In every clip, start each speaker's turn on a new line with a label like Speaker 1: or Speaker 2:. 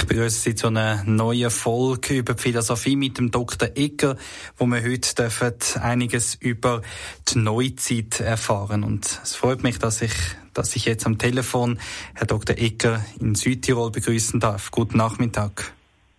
Speaker 1: Ich begrüße Sie zu einer neuen Folge über die Philosophie mit dem Dr. Egger, wo wir heute einiges über die Neuzeit erfahren. Und es freut mich, dass ich jetzt am Telefon Herrn Dr. Egger in Südtirol begrüßen darf. Guten Nachmittag.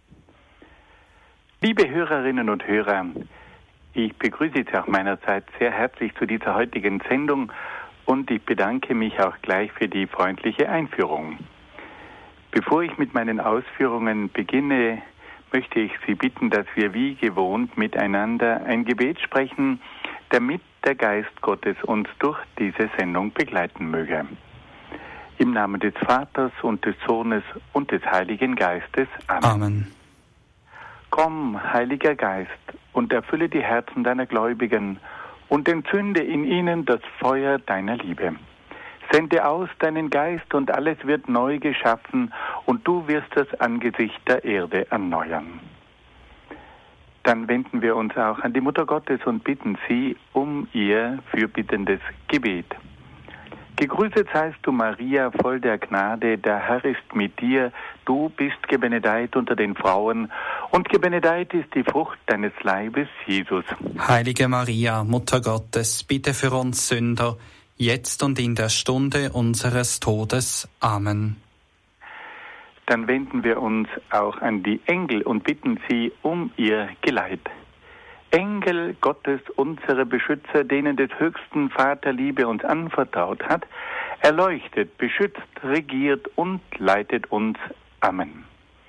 Speaker 2: Liebe Hörerinnen und Hörer, ich begrüße Sie auch meinerseits sehr herzlich zu dieser heutigen Sendung und ich bedanke mich auch gleich für die freundliche Einführung. Bevor ich mit meinen Ausführungen beginne, möchte ich Sie bitten, dass wir wie gewohnt miteinander ein Gebet sprechen, damit der Geist Gottes uns durch diese Sendung begleiten möge. Im Namen des Vaters und des Sohnes und des Heiligen Geistes. Amen.
Speaker 1: Amen.
Speaker 2: Komm, Heiliger Geist, und erfülle die Herzen deiner Gläubigen und entzünde in ihnen das Feuer deiner Liebe. Sende aus deinen Geist und alles wird neu geschaffen und du wirst das Angesicht der Erde erneuern. Dann wenden wir uns auch an die Mutter Gottes und bitten sie um ihr fürbittendes Gebet. Gegrüßet seist du, Maria, voll der Gnade, der Herr ist mit dir, du bist gebenedeit unter den Frauen und gebenedeit ist die Frucht deines Leibes, Jesus.
Speaker 1: Heilige Maria, Mutter Gottes, bitte für uns Sünder, jetzt und in der Stunde unseres Todes. Amen.
Speaker 2: Dann wenden wir uns auch an die Engel und bitten sie um ihr Geleit. Engel Gottes, unsere Beschützer, denen des höchsten Vater Liebe uns anvertraut hat, erleuchtet, beschützt, regiert und leitet uns. Amen.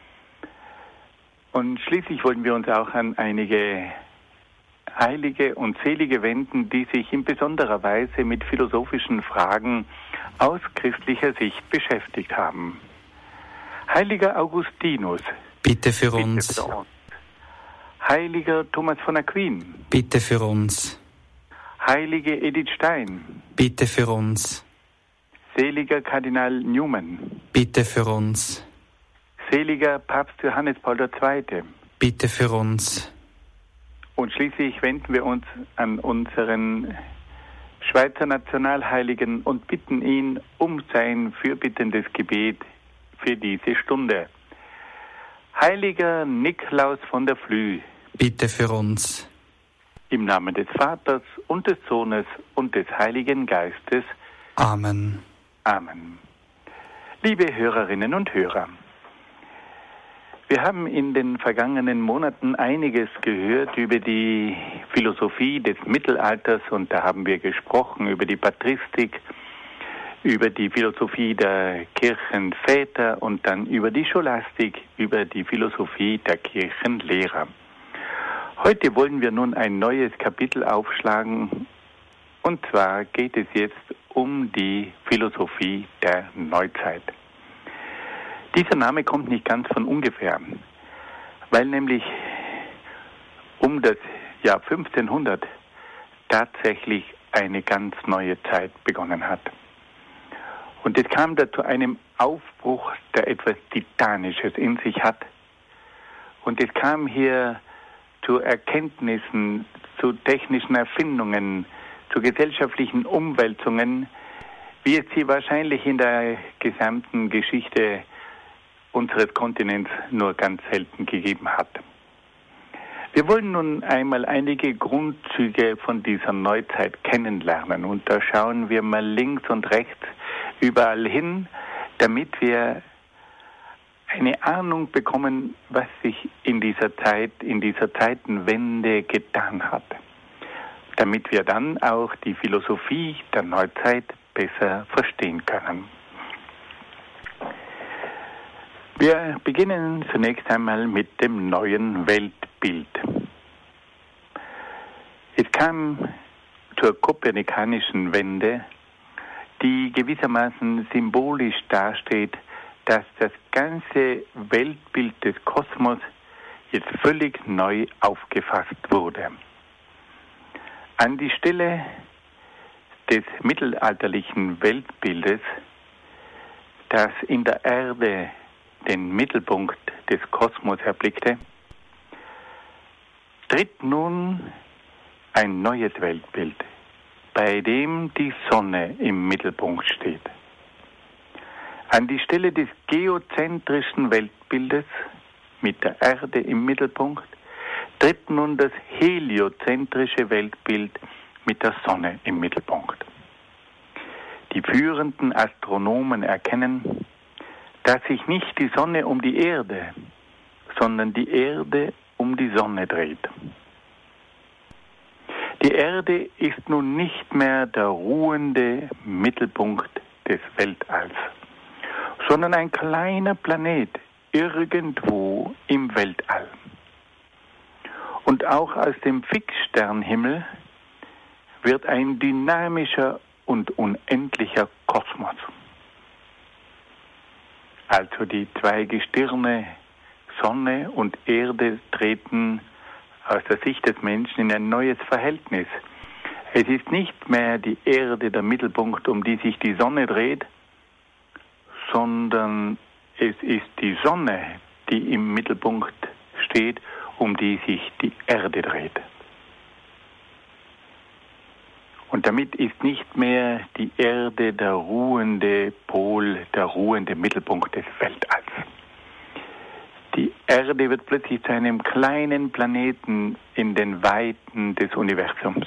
Speaker 2: Und schließlich wollen wir uns auch an einige Heilige und Selige wenden, die sich in besonderer Weise mit philosophischen Fragen aus christlicher Sicht beschäftigt haben. Heiliger Augustinus,
Speaker 1: bitte für uns.
Speaker 2: Heiliger Thomas von Aquin,
Speaker 1: bitte für uns.
Speaker 2: Heilige Edith Stein,
Speaker 1: bitte für uns.
Speaker 2: Seliger Kardinal Newman,
Speaker 1: bitte für uns.
Speaker 2: Seliger Papst Johannes Paul II,
Speaker 1: bitte für uns.
Speaker 2: Und schließlich wenden wir uns an unseren Schweizer Nationalheiligen und bitten ihn um sein fürbittendes Gebet für diese Stunde. Heiliger Niklaus von der Flüe,
Speaker 1: bitte für uns.
Speaker 2: Im Namen des Vaters und des Sohnes und des Heiligen Geistes.
Speaker 1: Amen.
Speaker 2: Amen. Liebe Hörerinnen und Hörer, wir haben in den vergangenen Monaten einiges gehört über die Philosophie des Mittelalters und da haben wir gesprochen über die Patristik, über die Philosophie der Kirchenväter und dann über die Scholastik, über die Philosophie der Kirchenlehrer. Heute wollen wir nun ein neues Kapitel aufschlagen und zwar geht es jetzt um die Philosophie der Neuzeit. Dieser Name kommt nicht ganz von ungefähr, weil nämlich um das Jahr 1500 tatsächlich eine ganz neue Zeit begonnen hat. Und es kam da zu einem Aufbruch, der etwas Titanisches in sich hat. Und es kam hier zu Erkenntnissen, zu technischen Erfindungen, zu gesellschaftlichen Umwälzungen, wie es sie wahrscheinlich in der gesamten Geschichte unseres Kontinents nur ganz selten gegeben hat. Wir wollen nun einmal einige Grundzüge von dieser Neuzeit kennenlernen und da schauen wir mal links und rechts überall hin, damit wir eine Ahnung bekommen, was sich in dieser Zeit, in dieser Zeitenwende getan hat, damit wir dann auch die Philosophie der Neuzeit besser verstehen können. Wir beginnen zunächst einmal mit dem neuen Weltbild. Es kam zur kopernikanischen Wende, die gewissermaßen symbolisch dasteht, dass das ganze Weltbild des Kosmos jetzt völlig neu aufgefasst wurde. An die Stelle des mittelalterlichen Weltbildes, das in der Erde den Mittelpunkt des Kosmos erblickte, tritt nun ein neues Weltbild, bei dem die Sonne im Mittelpunkt steht. An die Stelle des geozentrischen Weltbildes mit der Erde im Mittelpunkt tritt nun das heliozentrische Weltbild mit der Sonne im Mittelpunkt. Die führenden Astronomen erkennen, dass sich nicht die Sonne um die Erde, sondern die Erde um die Sonne dreht. Die Erde ist nun nicht mehr der ruhende Mittelpunkt des Weltalls, sondern ein kleiner Planet irgendwo im Weltall. Und auch aus dem Fixsternhimmel wird ein dynamischer und unendlicher Kosmos. Also die zwei Gestirne, Sonne und Erde, treten aus der Sicht des Menschen in ein neues Verhältnis. Es ist nicht mehr die Erde der Mittelpunkt, um die sich die Sonne dreht, sondern es ist die Sonne, die im Mittelpunkt steht, um die sich die Erde dreht. Und damit ist nicht mehr die Erde der ruhende Pol, der ruhende Mittelpunkt des Weltalls. Die Erde wird plötzlich zu einem kleinen Planeten in den Weiten des Universums.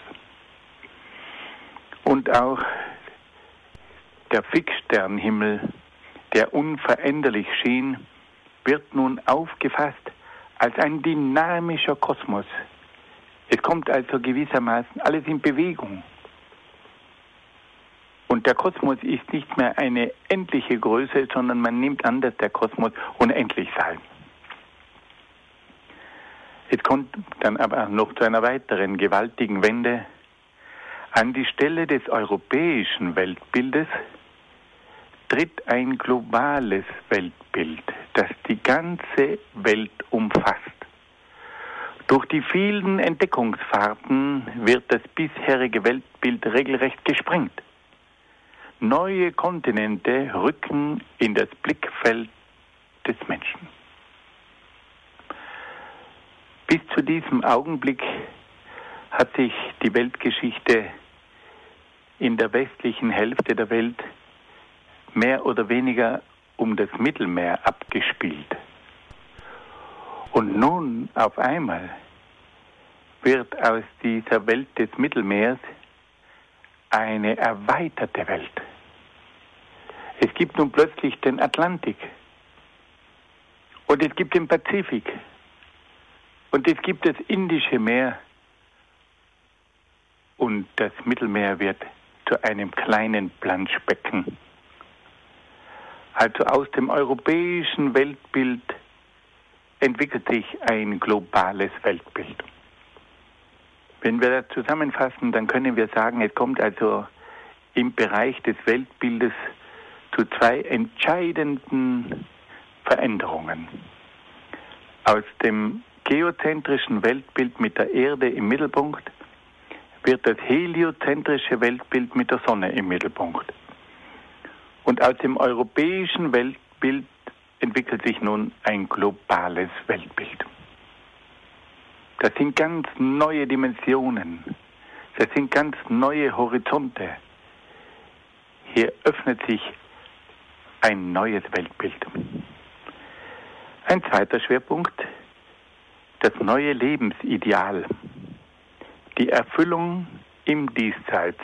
Speaker 2: Und auch der Fixsternhimmel, der unveränderlich schien, wird nun aufgefasst als ein dynamischer Kosmos. Es kommt also gewissermaßen alles in Bewegung. Und der Kosmos ist nicht mehr eine endliche Größe, sondern man nimmt an, dass der Kosmos unendlich sei. Es kommt dann aber noch zu einer weiteren gewaltigen Wende. An die Stelle des europäischen Weltbildes tritt ein globales Weltbild, das die ganze Welt umfasst. Durch die vielen Entdeckungsfahrten wird das bisherige Weltbild regelrecht gesprengt. Neue Kontinente rücken in das Blickfeld des Menschen. Bis zu diesem Augenblick hat sich die Weltgeschichte in der westlichen Hälfte der Welt mehr oder weniger um das Mittelmeer abgespielt. Und nun auf einmal wird aus dieser Welt des Mittelmeers eine erweiterte Welt. Es gibt nun plötzlich den Atlantik und es gibt den Pazifik und es gibt das Indische Meer und das Mittelmeer wird zu einem kleinen Planschbecken. Also aus dem europäischen Weltbild entwickelt sich ein globales Weltbild. Wenn wir das zusammenfassen, dann können wir sagen, es kommt also im Bereich des Weltbildes zu zwei entscheidenden Veränderungen. Aus dem geozentrischen Weltbild mit der Erde im Mittelpunkt wird das heliozentrische Weltbild mit der Sonne im Mittelpunkt. Und aus dem europäischen Weltbild entwickelt sich nun ein globales Weltbild. Das sind ganz neue Dimensionen. Das sind ganz neue Horizonte. Hier öffnet sich ein neues Weltbild. Ein zweiter Schwerpunkt, das neue Lebensideal, die Erfüllung im Diesseits.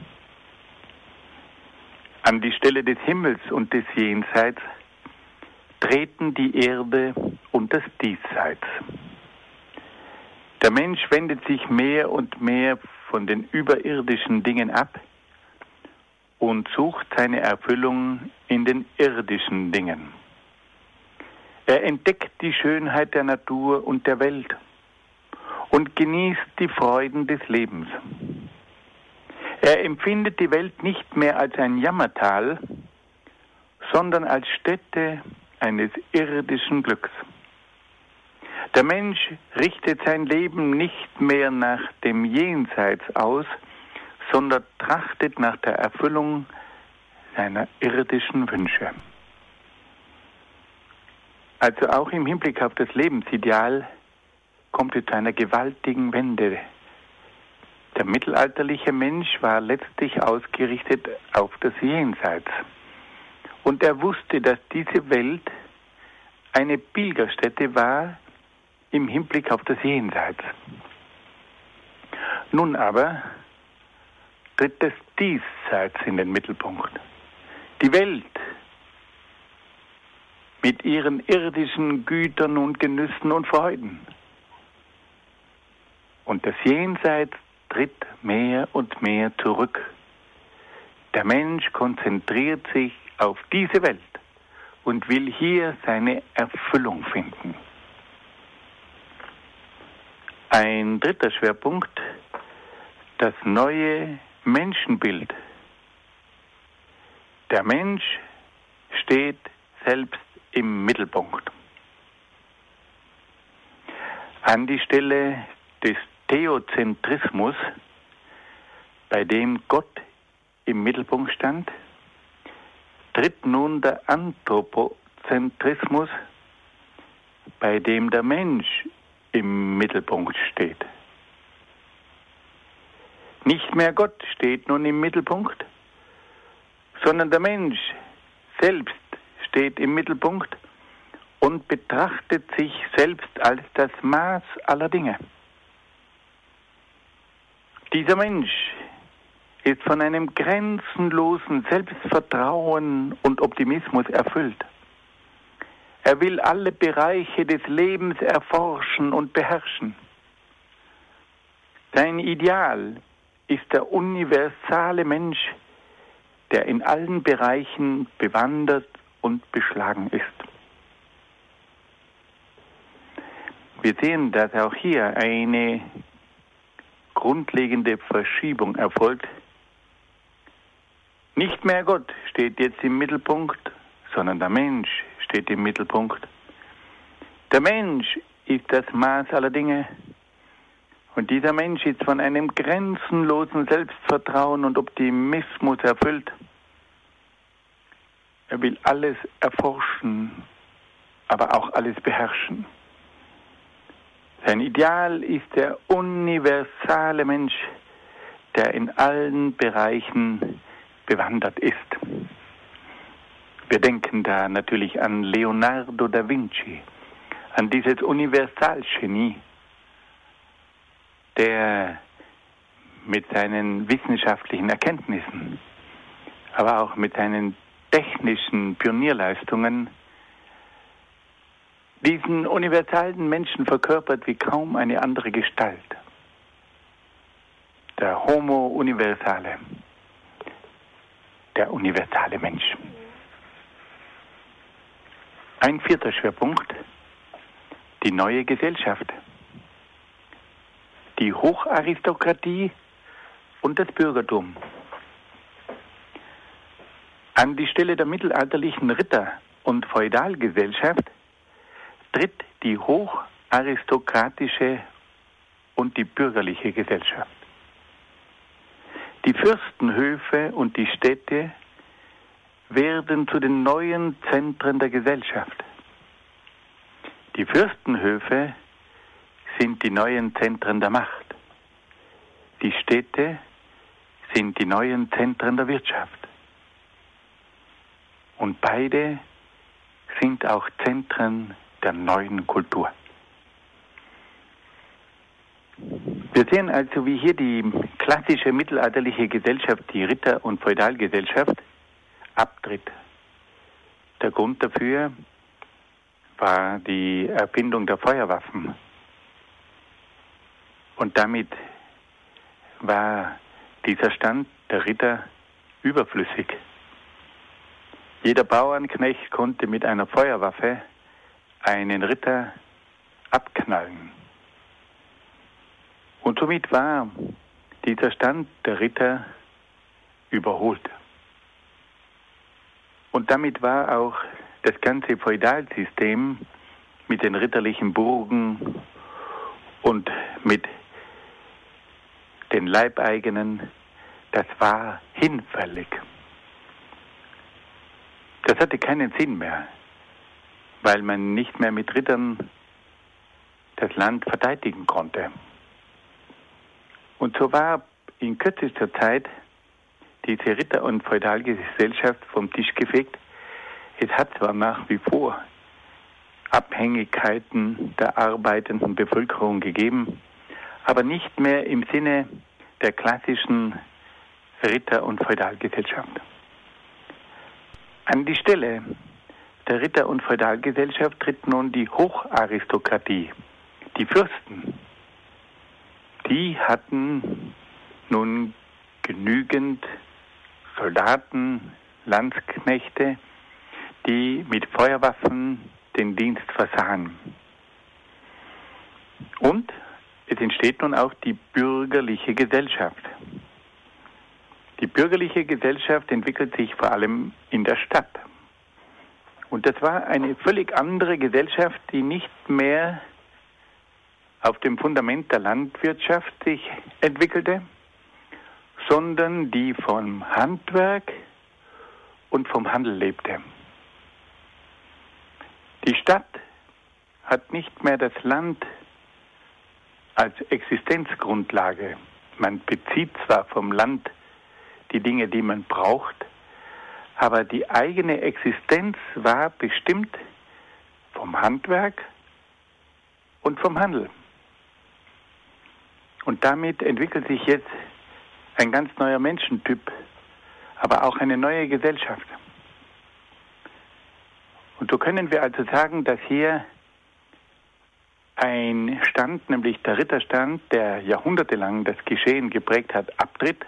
Speaker 2: An die Stelle des Himmels und des Jenseits treten die Erde und das Diesseits. Der Mensch wendet sich mehr und mehr von den überirdischen Dingen ab und sucht seine Erfüllung in den irdischen Dingen. Er entdeckt die Schönheit der Natur und der Welt und genießt die Freuden des Lebens. Er empfindet die Welt nicht mehr als ein Jammertal, sondern als Stätte eines irdischen Glücks. Der Mensch richtet sein Leben nicht mehr nach dem Jenseits aus, sondern trachtet nach der Erfüllung seiner irdischen Wünsche. Also auch im Hinblick auf das Lebensideal kommt es zu einer gewaltigen Wende. Der mittelalterliche Mensch war letztlich ausgerichtet auf das Jenseits. Und er wusste, dass diese Welt eine Pilgerstätte war im Hinblick auf das Jenseits. Nun aber tritt das Diesseits in den Mittelpunkt. Die Welt mit ihren irdischen Gütern und Genüssen und Freuden. Und das Jenseits tritt mehr und mehr zurück. Der Mensch konzentriert sich auf diese Welt und will hier seine Erfüllung finden. Ein dritter Schwerpunkt, das neue Menschenbild. Der Mensch steht selbst im Mittelpunkt. An die Stelle des Theozentrismus, bei dem Gott im Mittelpunkt stand, tritt nun der Anthropozentrismus, bei dem der Mensch im Mittelpunkt steht. Nicht mehr Gott steht nun im Mittelpunkt, sondern der Mensch selbst steht im Mittelpunkt und betrachtet sich selbst als das Maß aller Dinge. Dieser Mensch ist von einem grenzenlosen Selbstvertrauen und Optimismus erfüllt. Er will alle Bereiche des Lebens erforschen und beherrschen. Sein Ideal ist der universale Mensch, der in allen Bereichen bewandert und beschlagen ist. Wir sehen, dass auch hier eine grundlegende Verschiebung erfolgt. Nicht mehr Gott steht jetzt im Mittelpunkt, sondern der Mensch steht im Mittelpunkt. Der Mensch ist das Maß aller Dinge. Und dieser Mensch ist von einem grenzenlosen Selbstvertrauen und Optimismus erfüllt. Er will alles erforschen, aber auch alles beherrschen. Sein Ideal ist der universale Mensch, der in allen Bereichen bewandert ist. Wir denken da natürlich an Leonardo da Vinci, an dieses Universalgenie, der mit seinen wissenschaftlichen Erkenntnissen, aber auch mit seinen technischen Pionierleistungen diesen universalen Menschen verkörpert wie kaum eine andere Gestalt. Der Homo Universale, der universale Mensch. Ein vierter Schwerpunkt, die neue Gesellschaft. Die Hocharistokratie und das Bürgertum. An die Stelle der mittelalterlichen Ritter- und Feudalgesellschaft tritt die hocharistokratische und die bürgerliche Gesellschaft. Die Fürstenhöfe und die Städte werden zu den neuen Zentren der Gesellschaft. Die Fürstenhöfe sind die neuen Zentren der Macht. Die Städte sind die neuen Zentren der Wirtschaft. Und beide sind auch Zentren der neuen Kultur. Wir sehen also, wie hier die klassische mittelalterliche Gesellschaft, die Ritter- und Feudalgesellschaft, abtritt. Der Grund dafür war die Erfindung der Feuerwaffen. Und damit war dieser Stand der Ritter überflüssig. Jeder Bauernknecht konnte mit einer Feuerwaffe einen Ritter abknallen. Und somit war dieser Stand der Ritter überholt. Und damit war auch das ganze Feudalsystem mit den ritterlichen Burgen und mit den Leibeigenen, das war hinfällig. Das hatte keinen Sinn mehr, weil man nicht mehr mit Rittern das Land verteidigen konnte. Und so war in kürzester Zeit diese Ritter- und Feudalgesellschaft vom Tisch gefegt, Es hat zwar nach wie vor Abhängigkeiten der arbeitenden Bevölkerung gegeben, aber nicht mehr im Sinne der klassischen Ritter- und Feudalgesellschaft. An die Stelle der Ritter- und Feudalgesellschaft tritt nun die Hocharistokratie, die Fürsten. Die hatten nun genügend Soldaten, Landsknechte, die mit Feuerwaffen den Dienst versahen. Und es entsteht nun auch die bürgerliche Gesellschaft. Die bürgerliche Gesellschaft entwickelt sich vor allem in der Stadt. Und das war eine völlig andere Gesellschaft, die nicht mehr auf dem Fundament der Landwirtschaft sich entwickelte, sondern die vom Handwerk und vom Handel lebte. Die Stadt hat nicht mehr das Land als Existenzgrundlage. Man bezieht zwar vom Land die Dinge, die man braucht, aber die eigene Existenz war bestimmt vom Handwerk und vom Handel. Und damit entwickelt sich jetzt ein ganz neuer Menschentyp, aber auch eine neue Gesellschaft. Und so können wir also sagen, dass hier ein Stand, nämlich der Ritterstand, der jahrhundertelang das Geschehen geprägt hat, abtritt,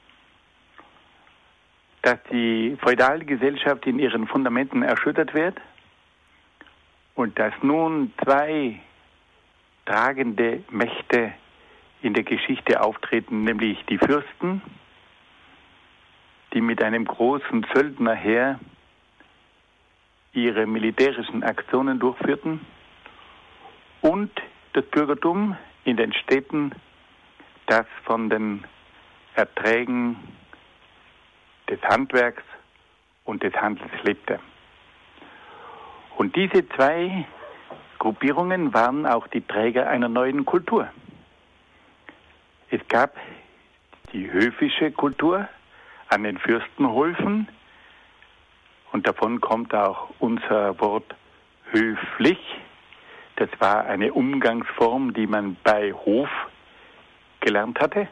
Speaker 2: dass die Feudalgesellschaft in ihren Fundamenten erschüttert wird und dass nun zwei tragende Mächte in der Geschichte auftreten, nämlich die Fürsten, die mit einem großen Söldnerheer ihre militärischen Aktionen durchführten, und das Bürgertum in den Städten, das von den Erträgen des Handwerks und des Handels lebte. Und diese zwei Gruppierungen waren auch die Träger einer neuen Kultur. Es gab die höfische Kultur an den Fürstenhöfen, und davon kommt auch unser Wort höflich. Das war eine Umgangsform, die man bei Hof gelernt hatte.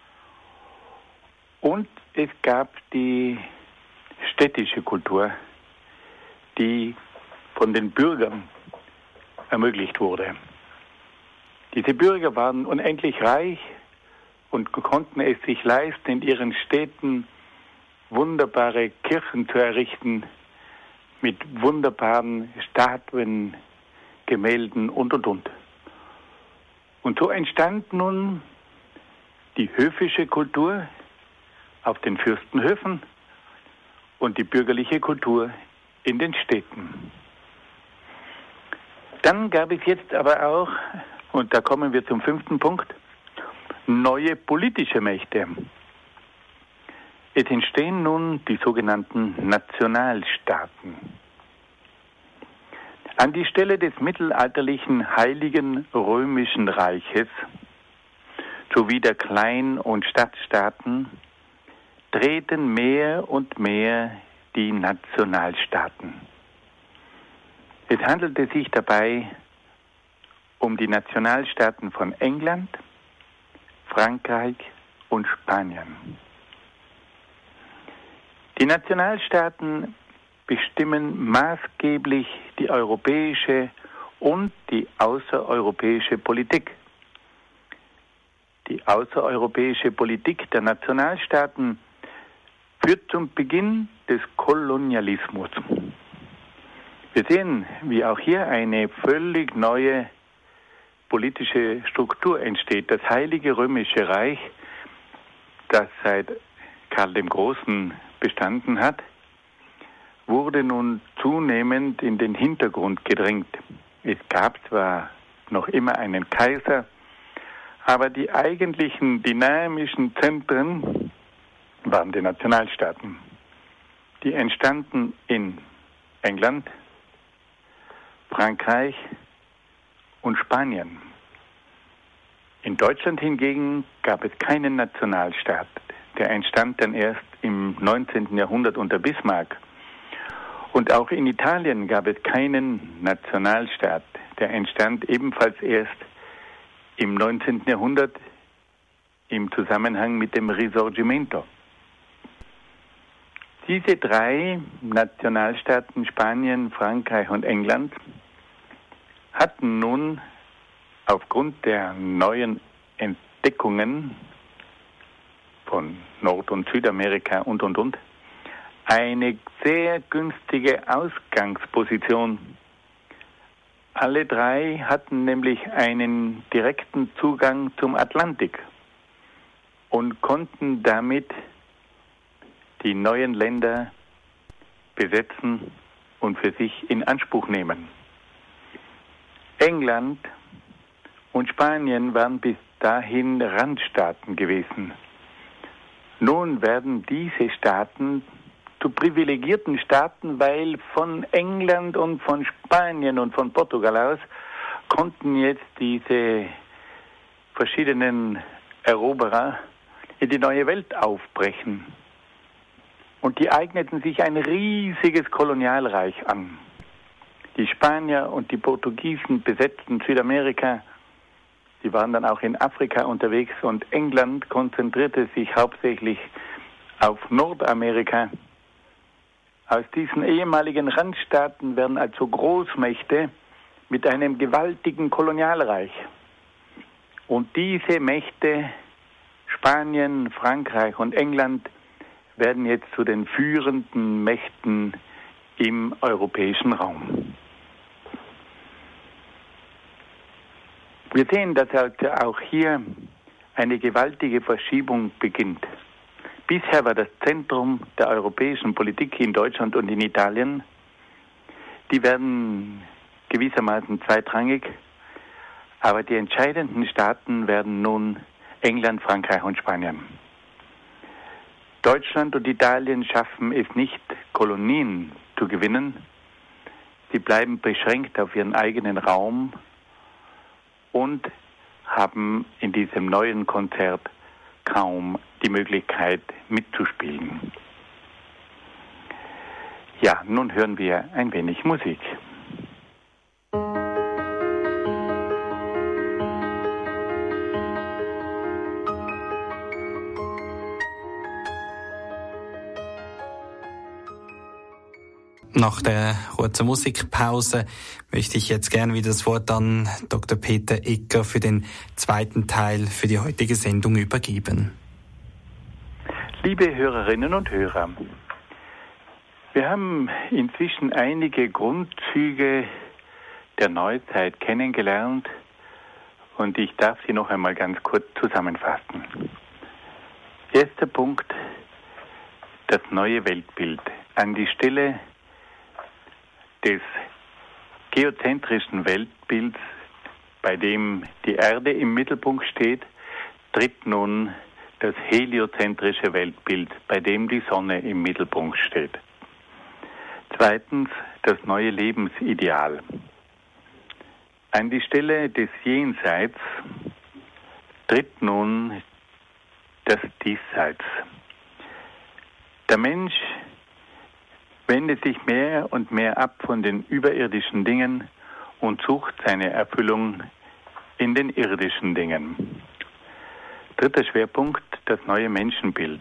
Speaker 2: Und es gab die städtische Kultur, die von den Bürgern ermöglicht wurde. Diese Bürger waren unendlich reich und konnten es sich leisten, in ihren Städten wunderbare Kirchen zu errichten mit wunderbaren Statuen, Gemälden und. Und so entstand nun die höfische Kultur auf den Fürstenhöfen und die bürgerliche Kultur in den Städten. Dann gab es jetzt aber auch, und da kommen wir zum 5. Punkt, neue politische Mächte. Es entstehen nun die sogenannten Nationalstaaten. An die Stelle des mittelalterlichen Heiligen Römischen Reiches sowie der Klein- und Stadtstaaten treten mehr und mehr die Nationalstaaten. Es handelte sich dabei um die Nationalstaaten von England, Frankreich und Spanien. Die Nationalstaaten bestimmen maßgeblich die europäische und die außereuropäische Politik. Die außereuropäische Politik der Nationalstaaten führt zum Beginn des Kolonialismus. Wir sehen, wie auch hier eine völlig neue politische Struktur entsteht. Das Heilige Römische Reich, das seit Karl dem Großen bestanden hat, wurde nun zunehmend in den Hintergrund gedrängt. Es gab zwar noch immer einen Kaiser, aber die eigentlichen dynamischen Zentren waren die Nationalstaaten. Die entstanden in England, Frankreich und Spanien. In Deutschland hingegen gab es keinen Nationalstaat. Der entstand dann erst im 19. Jahrhundert unter Bismarck. Und auch in Italien gab es keinen Nationalstaat. Der entstand ebenfalls erst im 19. Jahrhundert im Zusammenhang mit dem Risorgimento. Diese drei Nationalstaaten, Spanien, Frankreich und England, hatten nun aufgrund der neuen Entdeckungen von Nord- und Südamerika und, eine sehr günstige Ausgangsposition. Alle drei hatten nämlich einen direkten Zugang zum Atlantik und konnten damit die neuen Länder besetzen und für sich in Anspruch nehmen. England und Spanien waren bis dahin Randstaaten gewesen. Nun werden diese Staaten zu privilegierten Staaten, weil von England und von Spanien und von Portugal aus konnten jetzt diese verschiedenen Eroberer in die neue Welt aufbrechen. Und die eigneten sich ein riesiges Kolonialreich an. Die Spanier und die Portugiesen besetzten Südamerika. Sie waren dann auch in Afrika unterwegs und England konzentrierte sich hauptsächlich auf Nordamerika. Aus diesen ehemaligen Randstaaten werden also Großmächte mit einem gewaltigen Kolonialreich. Und diese Mächte, Spanien, Frankreich und England, werden jetzt zu den führenden Mächten im europäischen Raum. Wir sehen, dass also auch hier eine gewaltige Verschiebung beginnt. Bisher war das Zentrum der europäischen Politik in Deutschland und in Italien. Die werden gewissermaßen zweitrangig, aber die entscheidenden Staaten werden nun England, Frankreich und Spanien. Deutschland und Italien schaffen es nicht, Kolonien zu gewinnen. Sie bleiben beschränkt auf ihren eigenen Raum und haben in diesem neuen Konzert kaum die Möglichkeit mitzuspielen. Ja, nun hören wir ein wenig Musik.
Speaker 1: Nach der kurzen Musikpause möchte ich jetzt gerne wieder das Wort an Dr. Peter Egger für den zweiten Teil für die heutige Sendung übergeben.
Speaker 2: Liebe Hörerinnen und Hörer, wir haben inzwischen einige Grundzüge der Neuzeit kennengelernt und ich darf sie noch einmal ganz kurz zusammenfassen. Erster Punkt, das neue Weltbild. An die Stelle des geozentrischen Weltbilds, bei dem die Erde im Mittelpunkt steht, tritt nun das heliozentrische Weltbild, bei dem die Sonne im Mittelpunkt steht. Zweitens, das neue Lebensideal. An die Stelle des Jenseits tritt nun das Diesseits. Der Mensch wendet sich mehr und mehr ab von den überirdischen Dingen und sucht seine Erfüllung in den irdischen Dingen. Dritter Schwerpunkt, das neue Menschenbild.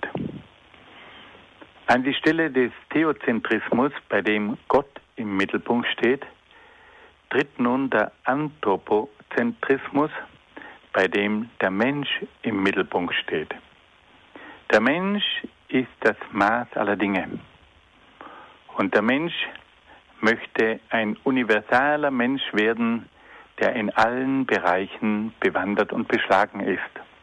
Speaker 2: An die Stelle des Theozentrismus, bei dem Gott im Mittelpunkt steht, tritt nun der Anthropozentrismus, bei dem der Mensch im Mittelpunkt steht. Der Mensch ist das Maß aller Dinge. Und der Mensch möchte ein universaler Mensch werden, der in allen Bereichen bewandert und beschlagen ist.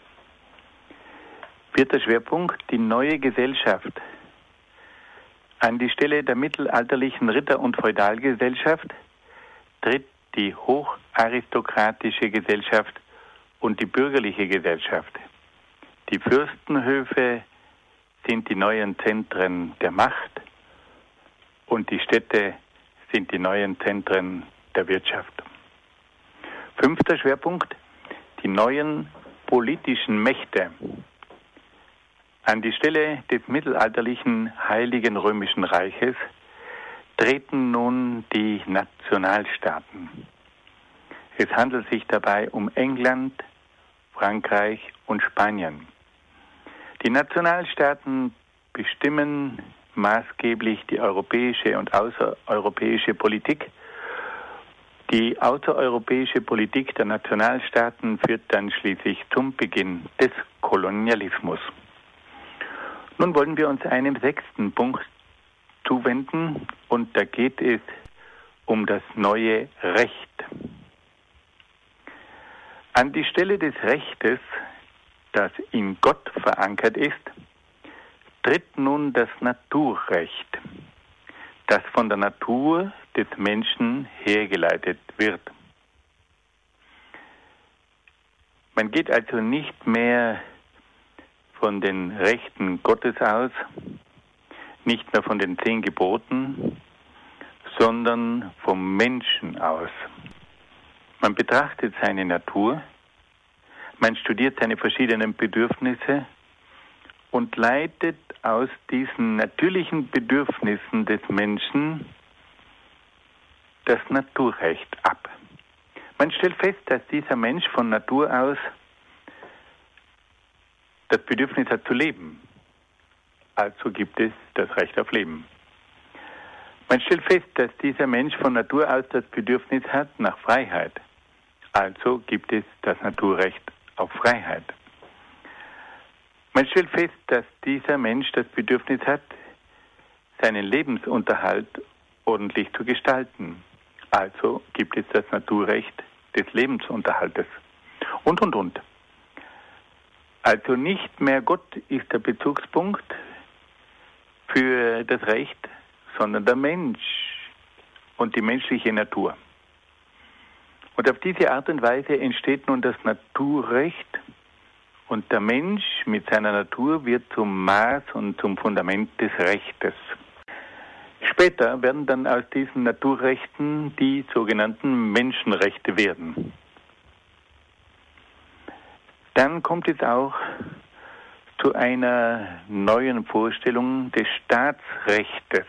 Speaker 2: Vierter Schwerpunkt, die neue Gesellschaft. An die Stelle der mittelalterlichen Ritter- und Feudalgesellschaft tritt die hocharistokratische Gesellschaft und die bürgerliche Gesellschaft. Die Fürstenhöfe sind die neuen Zentren der Macht und die Städte sind die neuen Zentren der Wirtschaft. Fünfter Schwerpunkt, die neuen politischen Mächte. An die Stelle des mittelalterlichen Heiligen Römischen Reiches treten nun die Nationalstaaten. Es handelt sich dabei um England, Frankreich und Spanien. Die Nationalstaaten bestimmen maßgeblich die europäische und außereuropäische Politik. Die außereuropäische Politik der Nationalstaaten führt dann schließlich zum Beginn des Kolonialismus. Nun wollen wir uns einem 6. Punkt zuwenden und da geht es um das neue Recht. An die Stelle des Rechtes, das in Gott verankert ist, tritt nun das Naturrecht, das von der Natur des Menschen hergeleitet wird. Man geht also nicht mehr von den Rechten Gottes aus, nicht mehr von den 10 Geboten, sondern vom Menschen aus. Man betrachtet seine Natur, man studiert seine verschiedenen Bedürfnisse und leitet aus diesen natürlichen Bedürfnissen des Menschen das Naturrecht ab. Man stellt fest, dass dieser Mensch von Natur aus das Bedürfnis hat zu leben. Also gibt es das Recht auf Leben. Man stellt fest, dass dieser Mensch von Natur aus das Bedürfnis hat nach Freiheit. Also gibt es das Naturrecht auf Freiheit. Man stellt fest, dass dieser Mensch das Bedürfnis hat, seinen Lebensunterhalt ordentlich zu gestalten. Also gibt es das Naturrecht des Lebensunterhaltes. Und. Also nicht mehr Gott ist der Bezugspunkt für das Recht, sondern der Mensch und die menschliche Natur. Und auf diese Art und Weise entsteht nun das Naturrecht und der Mensch mit seiner Natur wird zum Maß und zum Fundament des Rechtes. Später werden dann aus diesen Naturrechten die sogenannten Menschenrechte werden. Dann kommt es auch zu einer neuen Vorstellung des Staatsrechtes.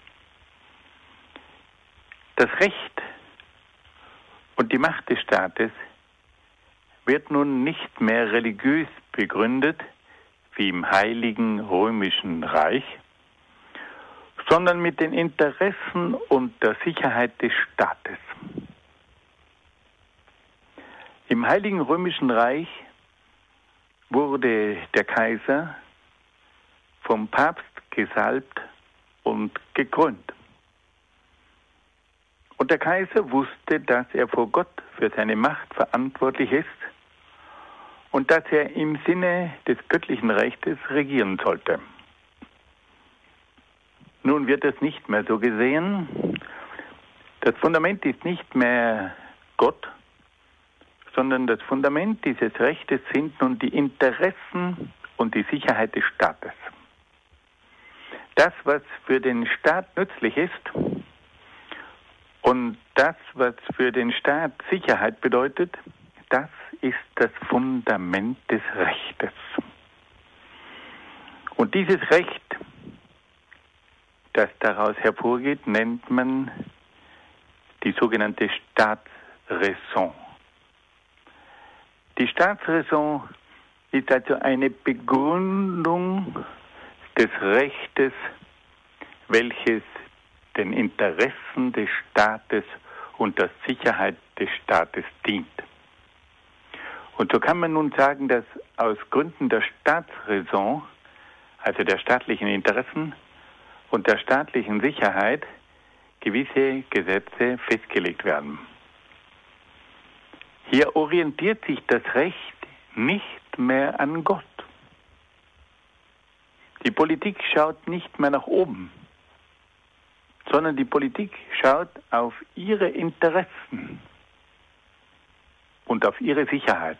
Speaker 2: Das Recht und die Macht des Staates wird nun nicht mehr religiös begründet, wie im Heiligen Römischen Reich, sondern mit den Interessen und der Sicherheit des Staates. Im Heiligen Römischen Reich wurde der Kaiser vom Papst gesalbt und gekrönt. Und der Kaiser wusste, dass er vor Gott für seine Macht verantwortlich ist und dass er im Sinne des göttlichen Rechtes regieren sollte. Nun wird es nicht mehr so gesehen. Das Fundament ist nicht mehr Gott, sondern das Fundament dieses Rechtes sind nun die Interessen und die Sicherheit des Staates. Das, was für den Staat nützlich ist und das, was für den Staat Sicherheit bedeutet, das ist das Fundament des Rechtes. Und dieses Recht, das daraus hervorgeht, nennt man die sogenannte Staatsräson. Die Staatsräson ist also eine Begründung des Rechtes, welches den Interessen des Staates und der Sicherheit des Staates dient. Und so kann man nun sagen, dass aus Gründen der Staatsräson, also der staatlichen Interessen und der staatlichen Sicherheit, gewisse Gesetze festgelegt werden. Hier orientiert sich das Recht nicht mehr an Gott. Die Politik schaut nicht mehr nach oben, sondern die Politik schaut auf ihre Interessen und auf ihre Sicherheit.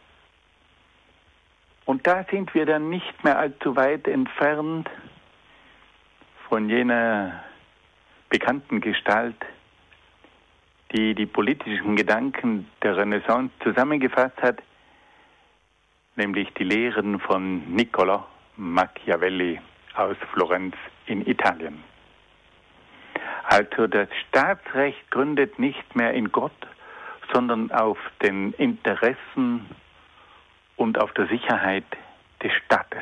Speaker 2: Und da sind wir dann nicht mehr allzu weit entfernt von jener bekannten Gestalt, die die politischen Gedanken der Renaissance zusammengefasst hat, nämlich die Lehren von Niccolò Machiavelli aus Florenz in Italien. Also das Staatsrecht gründet nicht mehr in Gott, sondern auf den Interessen und auf der Sicherheit des Staates.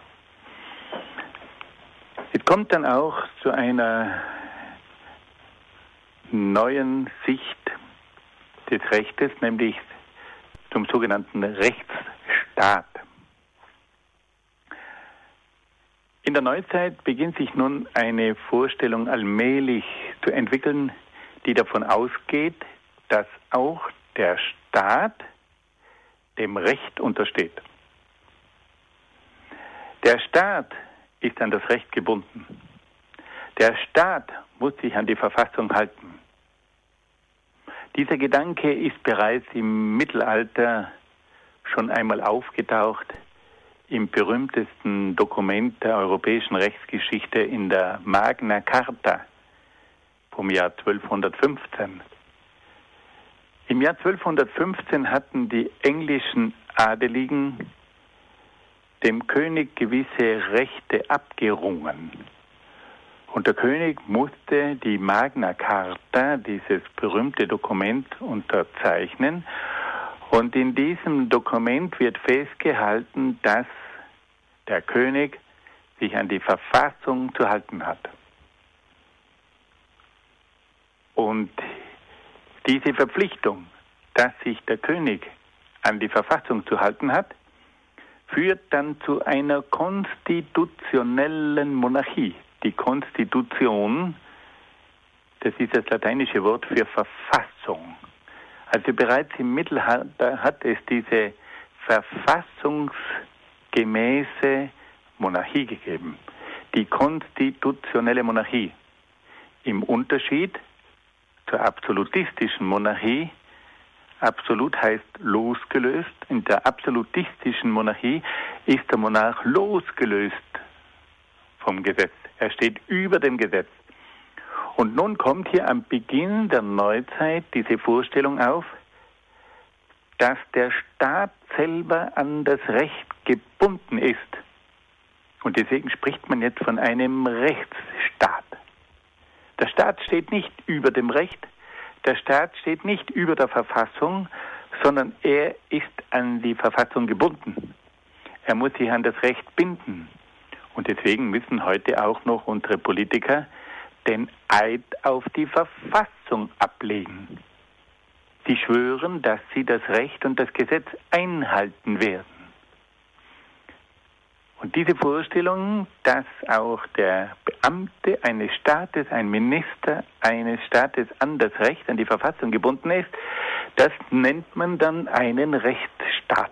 Speaker 2: Es kommt dann auch zu einer neuen Sicht des Rechtes, nämlich zum sogenannten Rechtsstaat. In der Neuzeit beginnt sich nun eine Vorstellung allmählich zu entwickeln, die davon ausgeht, dass auch der Staat dem Recht untersteht. Der Staat ist an das Recht gebunden. Der Staat muss sich an die Verfassung halten. Dieser Gedanke ist bereits im Mittelalter schon einmal aufgetaucht, im berühmtesten Dokument der europäischen Rechtsgeschichte in der Magna Carta vom Jahr 1215. Im Jahr 1215 hatten die englischen Adeligen dem König gewisse Rechte abgerungen. Und der König musste die Magna Carta, dieses berühmte Dokument, unterzeichnen. Und in diesem Dokument wird festgehalten, dass der König sich an die Verfassung zu halten hat. Und diese Verpflichtung, dass sich der König an die Verfassung zu halten hat, führt dann zu einer konstitutionellen Monarchie. Die Konstitution, das ist das lateinische Wort für Verfassung. Also bereits im Mittelalter hat es diese verfassungsgemäße Monarchie gegeben. Die konstitutionelle Monarchie. Im Unterschied zur absolutistischen Monarchie. Absolut heißt losgelöst. In der absolutistischen Monarchie ist der Monarch losgelöst vom Gesetz. Er steht über dem Gesetz. Und nun kommt hier am Beginn der Neuzeit diese Vorstellung auf, dass der Staat selber an das Recht gebunden ist. Und deswegen spricht man jetzt von einem Rechtsstaat. Der Staat steht nicht über dem Recht, der Staat steht nicht über der Verfassung, sondern er ist an die Verfassung gebunden. Er muss sich an das Recht binden. Und deswegen müssen heute auch noch unsere Politiker den Eid auf die Verfassung ablegen. Sie schwören, dass sie das Recht und das Gesetz einhalten werden. Und diese Vorstellung, dass auch der Beamte eines Staates, ein Minister eines Staates an das Recht, an die Verfassung gebunden ist, das nennt man dann einen Rechtsstaat.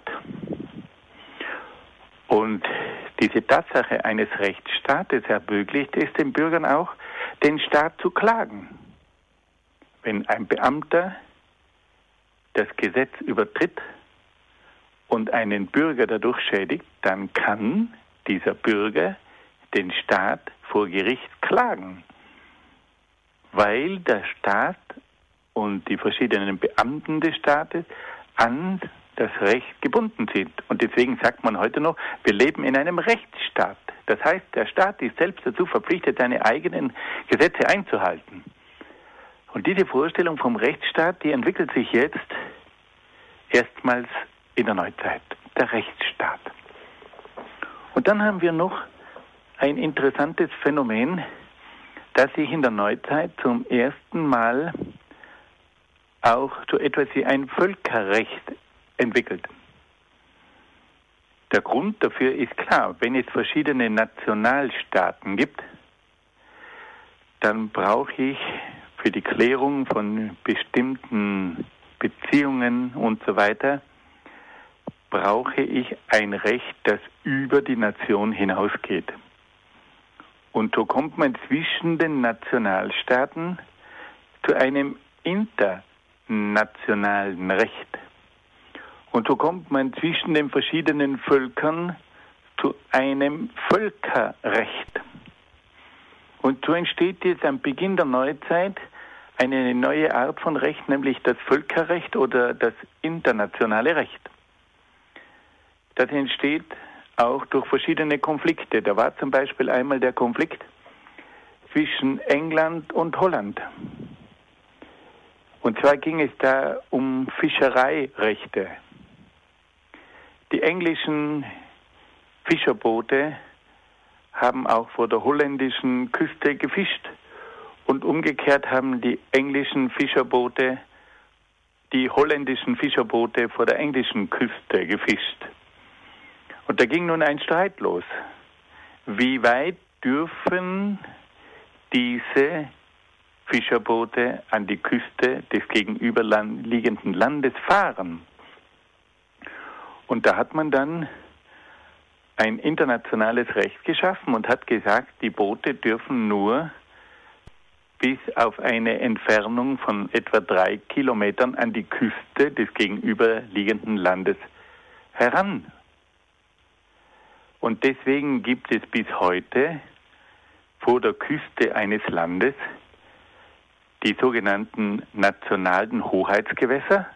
Speaker 2: Und diese Tatsache eines Rechtsstaates ermöglicht es den Bürgern auch, den Staat zu klagen. Wenn ein Beamter das Gesetz übertritt und einen Bürger dadurch schädigt, dann kann dieser Bürger den Staat vor Gericht klagen, weil der Staat und die verschiedenen Beamten des Staates an das Recht gebunden sind. Und deswegen sagt man heute noch, wir leben in einem Rechtsstaat. Das heißt, der Staat ist selbst dazu verpflichtet, seine eigenen Gesetze einzuhalten. Und diese Vorstellung vom Rechtsstaat, die entwickelt sich jetzt erstmals in der Neuzeit, der Rechtsstaat. Und dann haben wir noch ein interessantes Phänomen, das sich in der Neuzeit zum ersten Mal auch so etwas wie ein Völkerrecht entwickelt. Der Grund dafür ist klar, wenn es verschiedene Nationalstaaten gibt, dann brauche ich für die Klärung von bestimmten Beziehungen und so weiter, brauche ich ein Recht, das über die Nation hinausgeht. Und so kommt man zwischen den Nationalstaaten zu einem internationalen Recht. Und so kommt man zwischen den verschiedenen Völkern zu einem Völkerrecht. Und so entsteht jetzt am Beginn der Neuzeit eine neue Art von Recht, nämlich das Völkerrecht oder das internationale Recht. Das entsteht auch durch verschiedene Konflikte. Da war zum Beispiel einmal der Konflikt zwischen England und Holland. Und zwar ging es da um Fischereirechte. Die englischen Fischerboote haben auch vor der holländischen Küste gefischt und umgekehrt haben die englischen Fischerboote die holländischen Fischerboote vor der englischen Küste gefischt. Und da ging nun ein Streit los. Wie weit dürfen diese Fischerboote an die Küste des gegenüberliegenden Landes fahren? Und da hat man dann ein internationales Recht geschaffen und hat gesagt, die Boote dürfen nur bis auf eine Entfernung von etwa 3 Kilometern an die Küste des gegenüberliegenden Landes heran. Und deswegen gibt es bis heute vor der Küste eines Landes die sogenannten nationalen Hoheitsgewässer.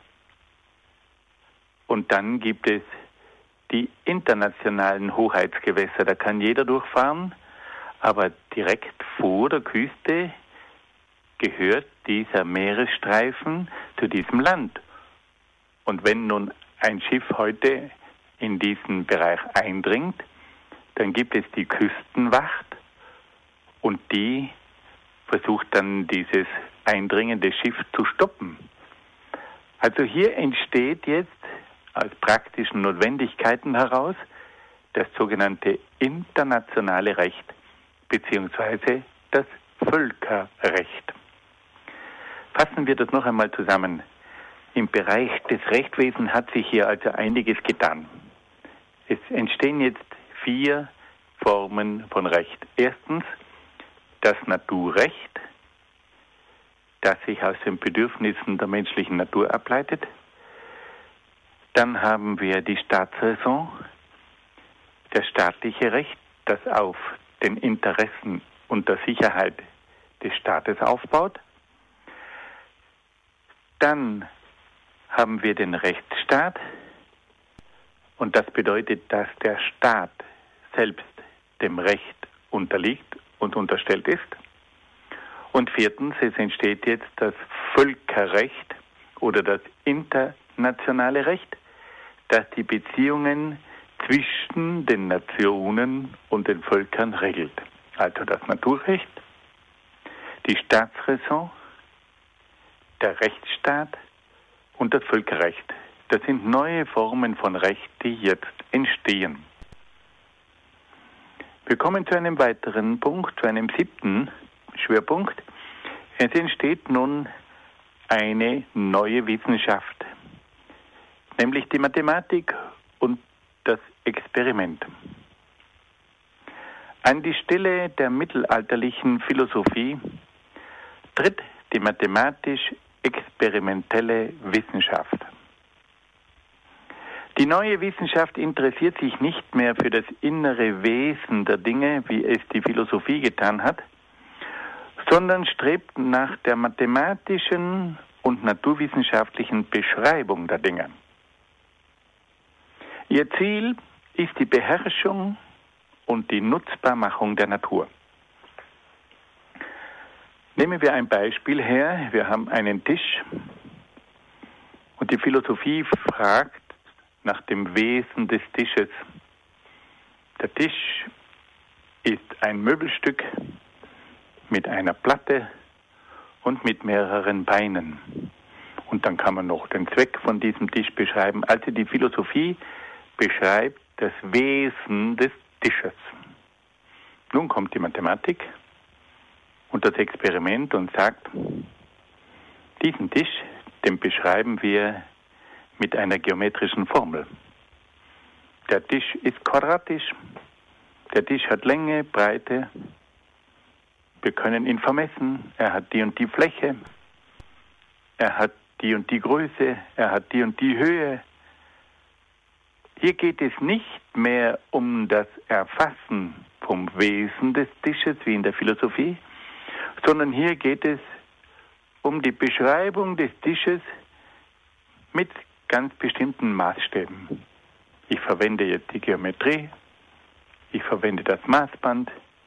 Speaker 2: Und dann gibt es die internationalen Hoheitsgewässer. Da kann jeder durchfahren, aber direkt vor der Küste gehört dieser Meeresstreifen zu diesem Land. Und wenn nun ein Schiff heute in diesen Bereich eindringt, dann gibt es die Küstenwacht und die versucht dann dieses eindringende Schiff zu stoppen. Also hier entsteht jetzt aus praktischen Notwendigkeiten heraus das sogenannte internationale Recht bzw. das Völkerrecht. Fassen wir das noch einmal zusammen. Im Bereich des Rechtswesens hat sich hier also einiges getan. Es entstehen jetzt 4 Formen von Recht. Erstens das Naturrecht, das sich aus den Bedürfnissen der menschlichen Natur ableitet. Dann haben wir die Staatsräson, das staatliche Recht, das auf den Interessen und der Sicherheit des Staates aufbaut. Dann haben wir den Rechtsstaat und das bedeutet, dass der Staat selbst dem Recht unterliegt und unterstellt ist. Und 4. es entsteht jetzt das Völkerrecht oder das internationale Recht, das die Beziehungen zwischen den Nationen und den Völkern regelt. Also das Naturrecht, die Staatsräson, der Rechtsstaat und das Völkerrecht. Das sind neue Formen von Recht, die jetzt entstehen. Wir kommen zu einem weiteren Punkt, zu einem 7. Schwerpunkt. Es entsteht nun eine neue Wissenschaft, nämlich die Mathematik und das Experiment. An die Stelle der mittelalterlichen Philosophie tritt die mathematisch-experimentelle Wissenschaft. Die neue Wissenschaft interessiert sich nicht mehr für das innere Wesen der Dinge, wie es die Philosophie getan hat, sondern strebt nach der mathematischen und naturwissenschaftlichen Beschreibung der Dinge. Ihr Ziel ist die Beherrschung und die Nutzbarmachung der Natur. Nehmen wir ein Beispiel her. Wir haben einen Tisch und die Philosophie fragt nach dem Wesen des Tisches. Der Tisch ist ein Möbelstück mit einer Platte und mit mehreren Beinen. Und dann kann man noch den Zweck von diesem Tisch beschreiben. Also die Philosophie beschreibt das Wesen des Tisches. Nun kommt die Mathematik und das Experiment und sagt, diesen Tisch, den beschreiben wir mit einer geometrischen Formel. Der Tisch ist quadratisch, der Tisch hat Länge, Breite, wir können ihn vermessen, er hat die und die Fläche, er hat die und die Größe, er hat die und die Höhe. Hier geht es nicht mehr um das Erfassen vom Wesen des Tisches wie in der Philosophie, sondern hier geht es um die Beschreibung des Tisches mit ganz bestimmten Maßstäben. Ich verwende jetzt die Geometrie, ich verwende das Maßband,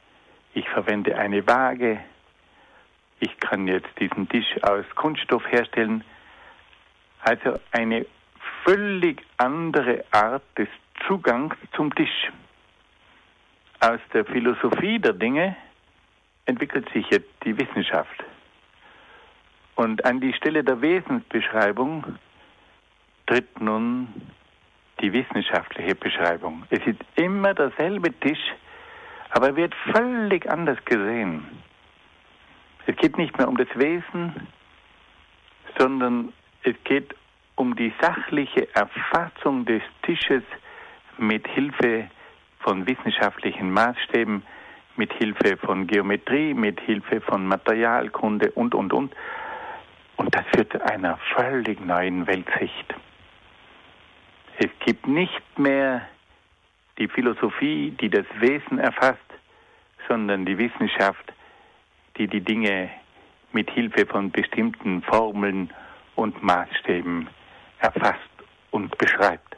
Speaker 2: ich verwende eine Waage, ich kann jetzt diesen Tisch aus Kunststoff herstellen. Also eine völlig andere Art des Zugangs zum Tisch. Aus der Philosophie der Dinge entwickelt sich jetzt die Wissenschaft. Und an die Stelle der Wesensbeschreibung tritt nun die wissenschaftliche Beschreibung. Es ist immer derselbe Tisch, aber er wird völlig anders gesehen. Es geht nicht mehr um das Wesen, sondern es geht um die sachliche Erfassung des Tisches mit Hilfe von wissenschaftlichen Maßstäben, mit Hilfe von Geometrie, mit Hilfe von Materialkunde und. Und das führt zu einer völlig neuen Weltsicht. Es gibt nicht mehr die Philosophie, die das Wesen erfasst, sondern die Wissenschaft, die die Dinge mit Hilfe von bestimmten Formeln und Maßstäben erfasst und beschreibt.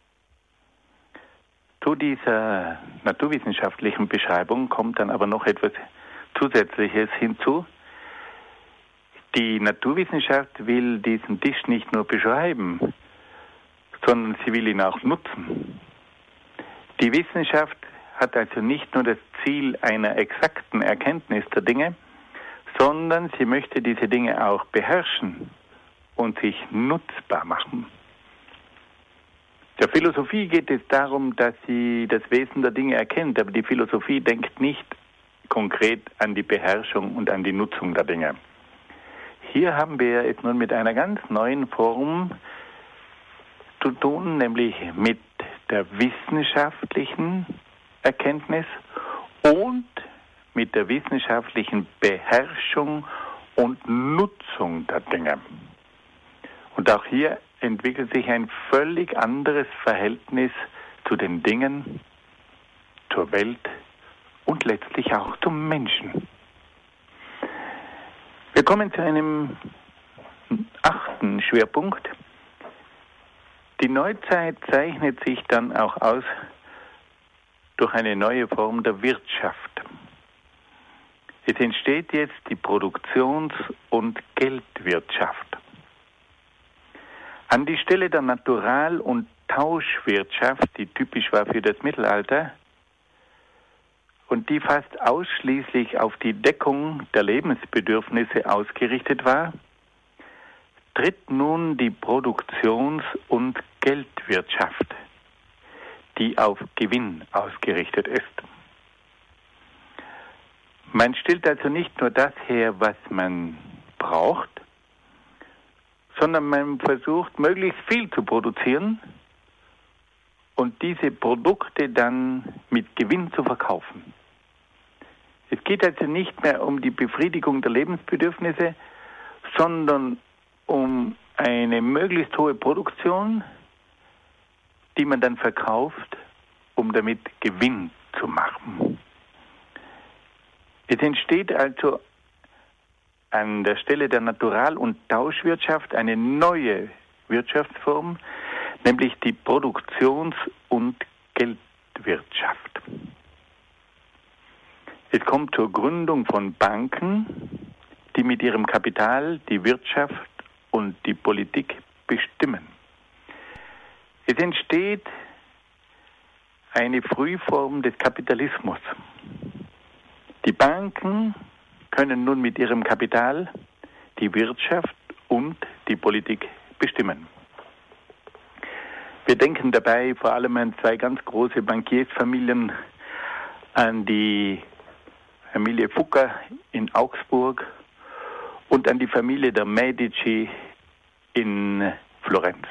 Speaker 2: Zu dieser naturwissenschaftlichen Beschreibung kommt dann aber noch etwas Zusätzliches hinzu. Die Naturwissenschaft will diesen Tisch nicht nur beschreiben, sondern sie will ihn auch nutzen. Die Wissenschaft hat also nicht nur das Ziel einer exakten Erkenntnis der Dinge, sondern sie möchte diese Dinge auch beherrschen und sich nutzbar machen. Der Philosophie geht es darum, dass sie das Wesen der Dinge erkennt, aber die Philosophie denkt nicht konkret an die Beherrschung und an die Nutzung der Dinge. Hier haben wir es nun mit einer ganz neuen Form zu tun, nämlich mit der wissenschaftlichen Erkenntnis und mit der wissenschaftlichen Beherrschung und Nutzung der Dinge. Und auch hier entwickelt sich ein völlig anderes Verhältnis zu den Dingen, zur Welt und letztlich auch zum Menschen. Wir kommen zu einem 8. Schwerpunkt. Die Neuzeit zeichnet sich dann auch aus durch eine neue Form der Wirtschaft. Es entsteht jetzt die Produktions- und Geldwirtschaft. An die Stelle der Natural- und Tauschwirtschaft, die typisch war für das Mittelalter und die fast ausschließlich auf die Deckung der Lebensbedürfnisse ausgerichtet war, tritt nun die Produktions- und Geldwirtschaft, die auf Gewinn ausgerichtet ist. Man stellt also nicht nur das her, was man braucht, sondern man versucht, möglichst viel zu produzieren und diese Produkte dann mit Gewinn zu verkaufen. Es geht also nicht mehr um die Befriedigung der Lebensbedürfnisse, sondern um eine möglichst hohe Produktion, die man dann verkauft, um damit Gewinn zu machen. Es entsteht also an der Stelle der Natural- und Tauschwirtschaft eine neue Wirtschaftsform, nämlich die Produktions- und Geldwirtschaft. Es kommt zur Gründung von Banken, die mit ihrem Kapital die Wirtschaft und die Politik bestimmen. Es entsteht eine Frühform des Kapitalismus. Die Banken können nun mit ihrem Kapital die Wirtschaft und die Politik bestimmen. Wir denken dabei vor allem an zwei ganz große Bankiersfamilien, an die Familie Fugger in Augsburg und an die Familie der Medici in Florenz.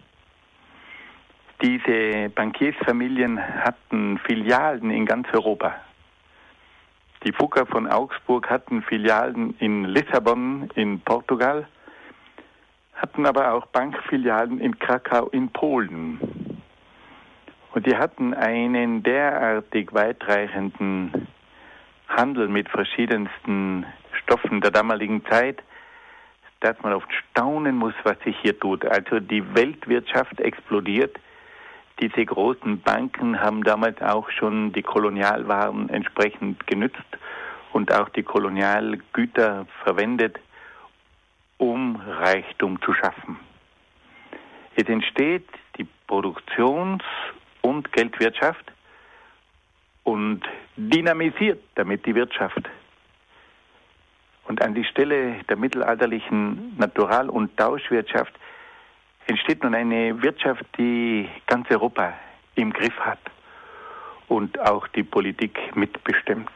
Speaker 2: Diese Bankiersfamilien hatten Filialen in ganz Europa. Die Fugger von Augsburg hatten Filialen in Lissabon in Portugal, hatten aber auch Bankfilialen in Krakau in Polen. Und die hatten einen derartig weitreichenden Handel mit verschiedensten Stoffen der damaligen Zeit, dass man oft staunen muss, was sich hier tut. Also die Weltwirtschaft explodiert Diese großen Banken haben damals auch schon die Kolonialwaren entsprechend genützt und auch die Kolonialgüter verwendet, um Reichtum zu schaffen. Es entsteht die Produktions- und Geldwirtschaft und dynamisiert damit die Wirtschaft. Und an die Stelle der mittelalterlichen Natural- und Tauschwirtschaft entsteht nun eine Wirtschaft, die ganz Europa im Griff hat und auch die Politik mitbestimmt.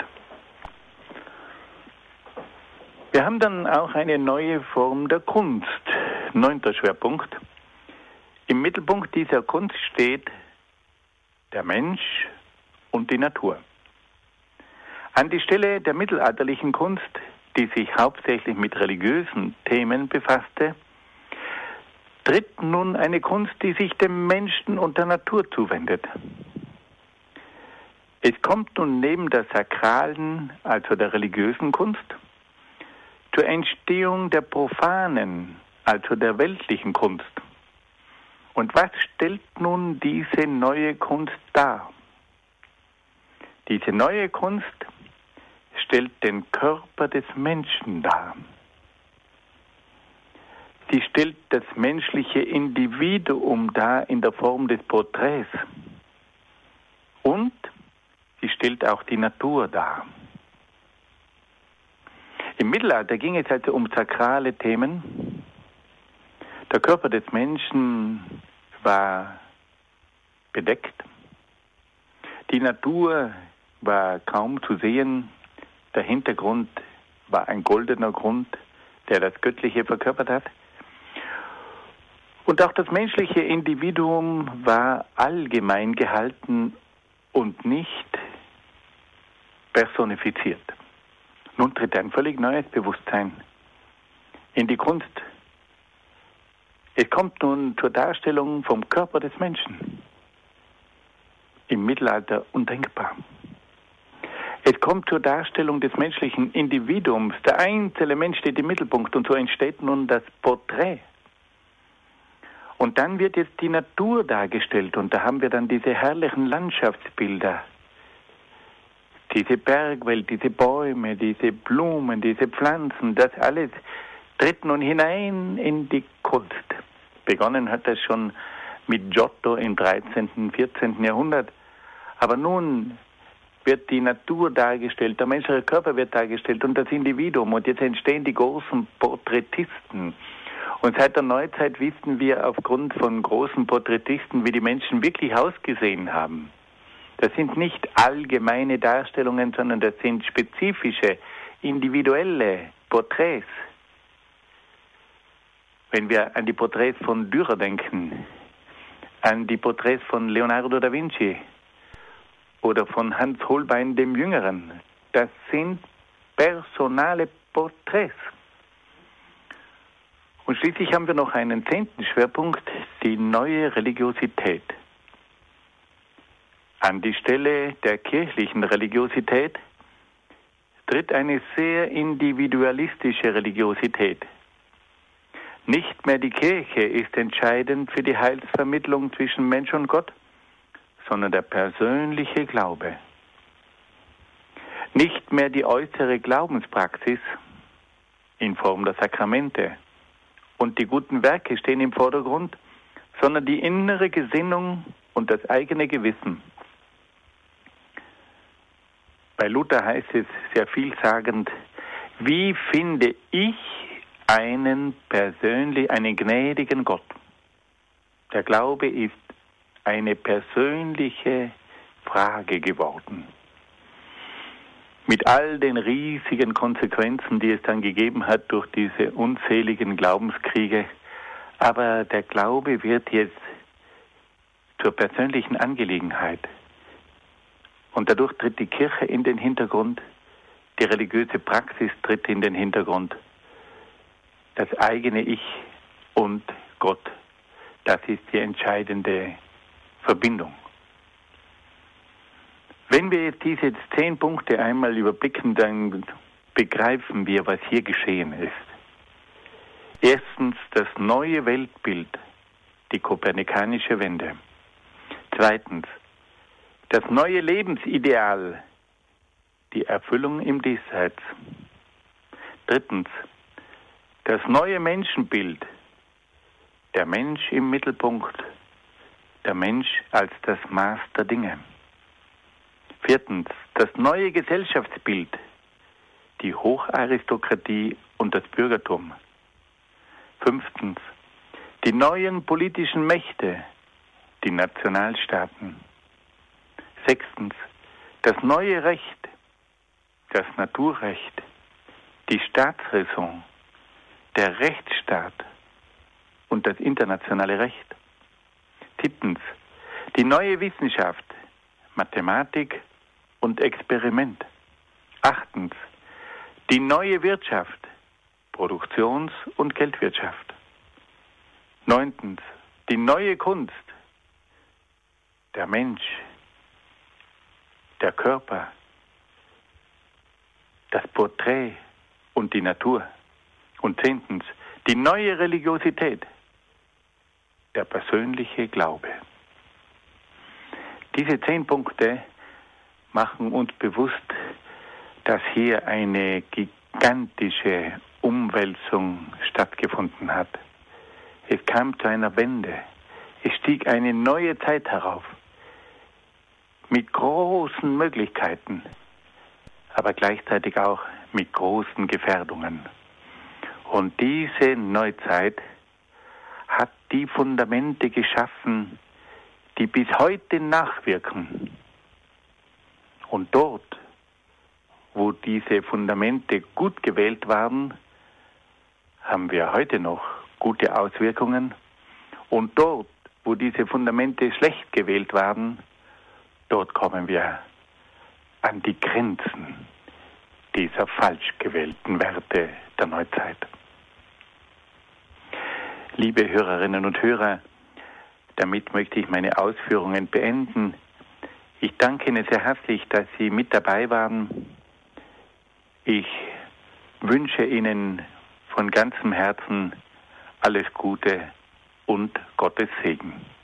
Speaker 2: Wir haben dann auch eine neue Form der Kunst. 9. Schwerpunkt. Im Mittelpunkt dieser Kunst steht der Mensch und die Natur. An die Stelle der mittelalterlichen Kunst, die sich hauptsächlich mit religiösen Themen befasste, tritt nun eine Kunst, die sich dem Menschen und der Natur zuwendet. Es kommt nun neben der sakralen, also der religiösen Kunst, zur Entstehung der profanen, also der weltlichen Kunst. Und was stellt nun diese neue Kunst dar? Diese neue Kunst stellt den Körper des Menschen dar. Sie stellt das menschliche Individuum dar in der Form des Porträts. Und sie stellt auch die Natur dar. Im Mittelalter ging es also um sakrale Themen. Der Körper des Menschen war bedeckt. Die Natur war kaum zu sehen. Der Hintergrund war ein goldener Grund, der das Göttliche verkörpert hat. Und auch das menschliche Individuum war allgemein gehalten und nicht personifiziert. Nun tritt ein völlig neues Bewusstsein in die Kunst. Es kommt nun zur Darstellung vom Körper des Menschen. Im Mittelalter undenkbar. Es kommt zur Darstellung des menschlichen Individuums. Der einzelne Mensch steht im Mittelpunkt und so entsteht nun das Porträt. Und dann wird jetzt die Natur dargestellt und da haben wir dann diese herrlichen Landschaftsbilder. Diese Bergwelt, diese Bäume, diese Blumen, diese Pflanzen, das alles tritt nun hinein in die Kunst. Begonnen hat das schon mit Giotto im 13., 14. Jahrhundert. Aber nun wird die Natur dargestellt, der menschliche Körper wird dargestellt und das Individuum. Und jetzt entstehen die großen Porträtisten. Und seit der Neuzeit wissen wir aufgrund von großen Porträtisten, wie die Menschen wirklich ausgesehen haben. Das sind nicht allgemeine Darstellungen, sondern das sind spezifische, individuelle Porträts. Wenn wir an die Porträts von Dürer denken, an die Porträts von Leonardo da Vinci oder von Hans Holbein dem Jüngeren, das sind personale Porträts. Und schließlich haben wir noch einen 10. Schwerpunkt, die neue Religiosität. An die Stelle der kirchlichen Religiosität tritt eine sehr individualistische Religiosität. Nicht mehr die Kirche ist entscheidend für die Heilsvermittlung zwischen Mensch und Gott, sondern der persönliche Glaube. Nicht mehr die äußere Glaubenspraxis in Form der Sakramente und die guten Werke stehen im Vordergrund, sondern die innere Gesinnung und das eigene Gewissen. Bei Luther heißt es sehr vielsagend, wie finde ich einen gnädigen Gott? Der Glaube ist eine persönliche Frage geworden. Mit all den riesigen Konsequenzen, die es dann gegeben hat durch diese unzähligen Glaubenskriege. Aber der Glaube wird jetzt zur persönlichen Angelegenheit. Und dadurch tritt die Kirche in den Hintergrund, die religiöse Praxis tritt in den Hintergrund. Das eigene Ich und Gott, das ist die entscheidende Verbindung. Wenn wir jetzt diese 10 Punkte einmal überblicken, dann begreifen wir, was hier geschehen ist. Erstens das neue Weltbild, die kopernikanische Wende. Zweitens, das neue Lebensideal, die Erfüllung im Diesseits. Drittens, das neue Menschenbild, der Mensch im Mittelpunkt, der Mensch als das Maß der Dinge. Viertens, das neue Gesellschaftsbild, die Hocharistokratie und das Bürgertum. Fünftens, die neuen politischen Mächte, die Nationalstaaten. Sechstens, das neue Recht, das Naturrecht, die Staatsräson, der Rechtsstaat und das internationale Recht. Siebtens, die neue Wissenschaft, Mathematik und Experiment. Achtens, die neue Wirtschaft, Produktions- und Geldwirtschaft. Neuntens, die neue Kunst, der Mensch, der Körper, das Porträt und die Natur. Und zehntens, die neue Religiosität, der persönliche Glaube. Diese 10 Punkte machen uns bewusst, dass hier eine gigantische Umwälzung stattgefunden hat. Es kam zu einer Wende. Es stieg eine neue Zeit herauf. Mit großen Möglichkeiten, aber gleichzeitig auch mit großen Gefährdungen. Und diese Neuzeit hat die Fundamente geschaffen, die bis heute nachwirken. Und dort, wo diese Fundamente gut gewählt waren, haben wir heute noch gute Auswirkungen. Und dort, wo diese Fundamente schlecht gewählt waren, dort kommen wir an die Grenzen dieser falsch gewählten Werte der Neuzeit. Liebe Hörerinnen und Hörer, damit möchte ich meine Ausführungen beenden. Ich danke Ihnen sehr herzlich, dass Sie mit dabei waren. Ich wünsche Ihnen von ganzem Herzen alles Gute und Gottes Segen.